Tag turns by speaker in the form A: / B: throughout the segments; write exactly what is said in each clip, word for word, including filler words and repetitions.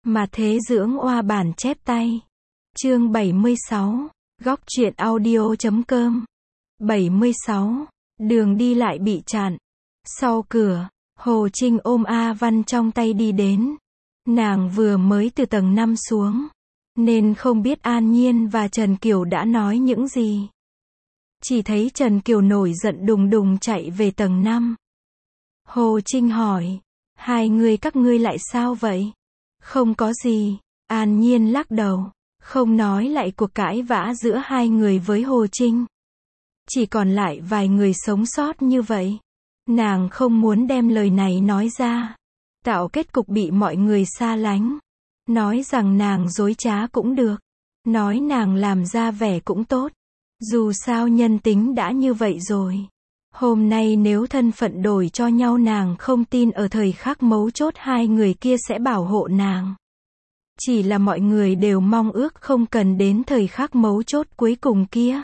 A: Mà thế dưỡng oa bản chép tay. Chương bảy mươi sáu. Góc truyện audio chấm com. bảy mươi sáu. Đường đi lại bị chặn. Sau cửa, Hồ Trinh ôm A Văn trong tay đi đến. Nàng vừa mới từ tầng năm xuống, nên không biết An Nhiên và Trần Kiều đã nói những gì. Chỉ thấy Trần Kiều nổi giận đùng đùng chạy về tầng năm. Hồ Trinh hỏi, hai người các ngươi lại sao vậy? Không có gì, An Nhiên lắc đầu, không nói lại cuộc cãi vã giữa hai người với Hồ Trinh. Chỉ còn lại vài người sống sót như vậy. Nàng không muốn đem lời này nói ra, tạo kết cục bị mọi người xa lánh. Nói rằng nàng dối trá cũng được, nói nàng làm ra vẻ cũng tốt. Dù sao nhân tính đã như vậy rồi. Hôm nay nếu thân phận đổi cho nhau, nàng không tin ở thời khắc mấu chốt hai người kia sẽ bảo hộ nàng. Chỉ là mọi người đều mong ước không cần đến thời khắc mấu chốt cuối cùng kia.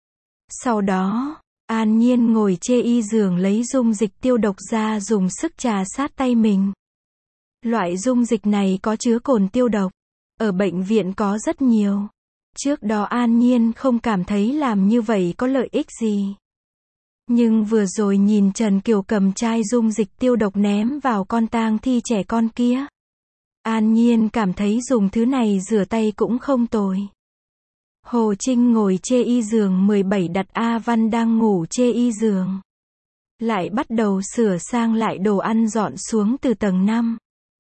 A: Sau đó, An Nhiên ngồi chê y giường lấy dung dịch tiêu độc ra dùng sức trà sát tay mình. Loại dung dịch này có chứa cồn tiêu độc. Ở bệnh viện có rất nhiều. Trước đó An Nhiên không cảm thấy làm như vậy có lợi ích gì. Nhưng vừa rồi nhìn Trần Kiều cầm chai dung dịch tiêu độc ném vào con tang thi trẻ con kia. An Nhiên cảm thấy dùng thứ này rửa tay cũng không tồi. Hồ Trinh ngồi chê y giường mười bảy đặt A Văn đang ngủ chê y giường. Lại bắt đầu sửa sang lại đồ ăn dọn xuống từ tầng năm.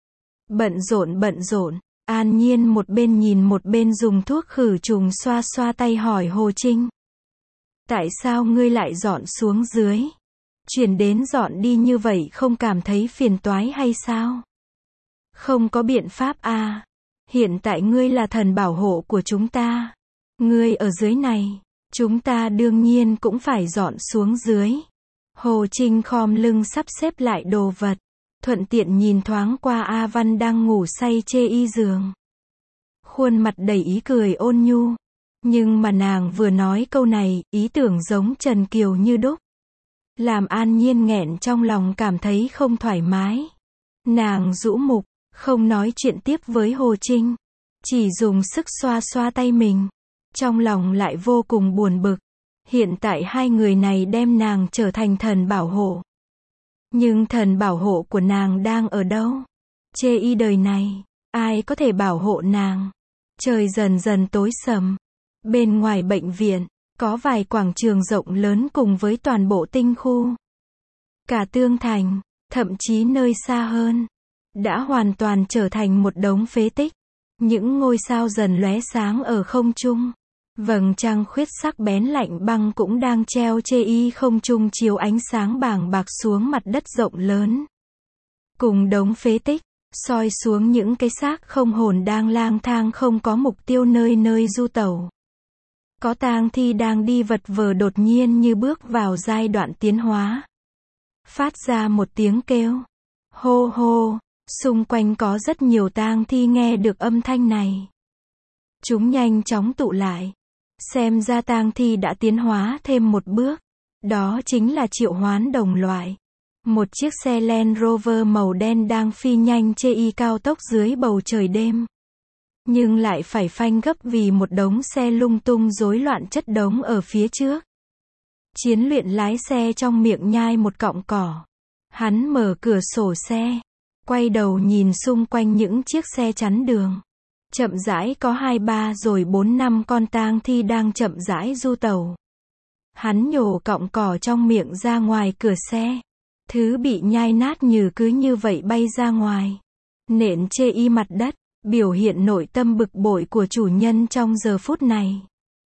A: Bận rộn bận rộn, An Nhiên một bên nhìn một bên dùng thuốc khử trùng xoa xoa tay hỏi Hồ Trinh. Tại sao ngươi lại dọn xuống dưới? Chuyển đến dọn đi như vậy không cảm thấy phiền toái hay sao? Không có biện pháp à. Hiện tại ngươi là thần bảo hộ của chúng ta. Ngươi ở dưới này, chúng ta đương nhiên cũng phải dọn xuống dưới. Hồ Trinh khom lưng sắp xếp lại đồ vật, thuận tiện nhìn thoáng qua A Văn đang ngủ say chê y giường. Khuôn mặt đầy ý cười ôn nhu. Nhưng mà nàng vừa nói câu này, ý tưởng giống Trần Kiều như đúc. Làm An Nhiên nghẹn trong lòng cảm thấy không thoải mái. Nàng rũ mục, không nói chuyện tiếp với Hồ Trinh. Chỉ dùng sức xoa xoa tay mình. Trong lòng lại vô cùng buồn bực. Hiện tại hai người này đem nàng trở thành thần bảo hộ. Nhưng thần bảo hộ của nàng đang ở đâu? Chê y đời này, ai có thể bảo hộ nàng? Trời dần dần tối sầm. Bên ngoài bệnh viện, có vài quảng trường rộng lớn cùng với toàn bộ tinh khu. Cả Tương Thành, thậm chí nơi xa hơn, đã hoàn toàn trở thành một đống phế tích. Những ngôi sao dần lóe sáng ở không trung. Vầng trăng khuyết sắc bén lạnh băng cũng đang treo chê y không trung chiếu ánh sáng bàng bạc xuống mặt đất rộng lớn. Cùng đống phế tích, soi xuống những cái xác không hồn đang lang thang không có mục tiêu nơi nơi du tẩu. Có tang thi đang đi vật vờ đột nhiên như bước vào giai đoạn tiến hóa. Phát ra một tiếng kêu. Hô hô, xung quanh có rất nhiều tang thi nghe được âm thanh này. Chúng nhanh chóng tụ lại. Xem ra tang thi đã tiến hóa thêm một bước. Đó chính là triệu hoán đồng loại. Một chiếc xe Land Rover màu đen đang phi nhanh chê y cao tốc dưới bầu trời đêm. Nhưng lại phải phanh gấp vì một đống xe lung tung rối loạn chất đống ở phía trước. Chiến luyện lái xe trong miệng nhai một cọng cỏ. Hắn mở cửa sổ xe, quay đầu nhìn xung quanh những chiếc xe chắn đường. Chậm rãi có hai ba rồi bốn năm con tang thi đang chậm rãi du tẩu. Hắn nhổ cọng cỏ trong miệng ra ngoài cửa xe. Thứ bị nhai nát như cứ như vậy bay ra ngoài. Nện chê y mặt đất, biểu hiện nội tâm bực bội của chủ nhân trong giờ phút này.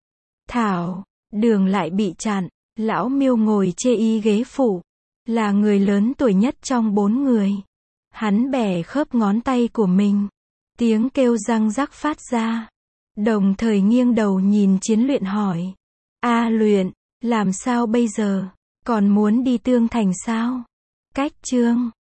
A: Thảo, đường lại bị chặn. Lão Miêu ngồi chê y ghế phụ. Là người lớn tuổi nhất trong bốn người. Hắn bẻ khớp ngón tay của mình. Tiếng kêu răng rắc phát ra. Đồng thời nghiêng đầu nhìn Chiến Luyện hỏi. A Luyện, làm sao bây giờ? Còn muốn đi Tương Thành sao? Cách chương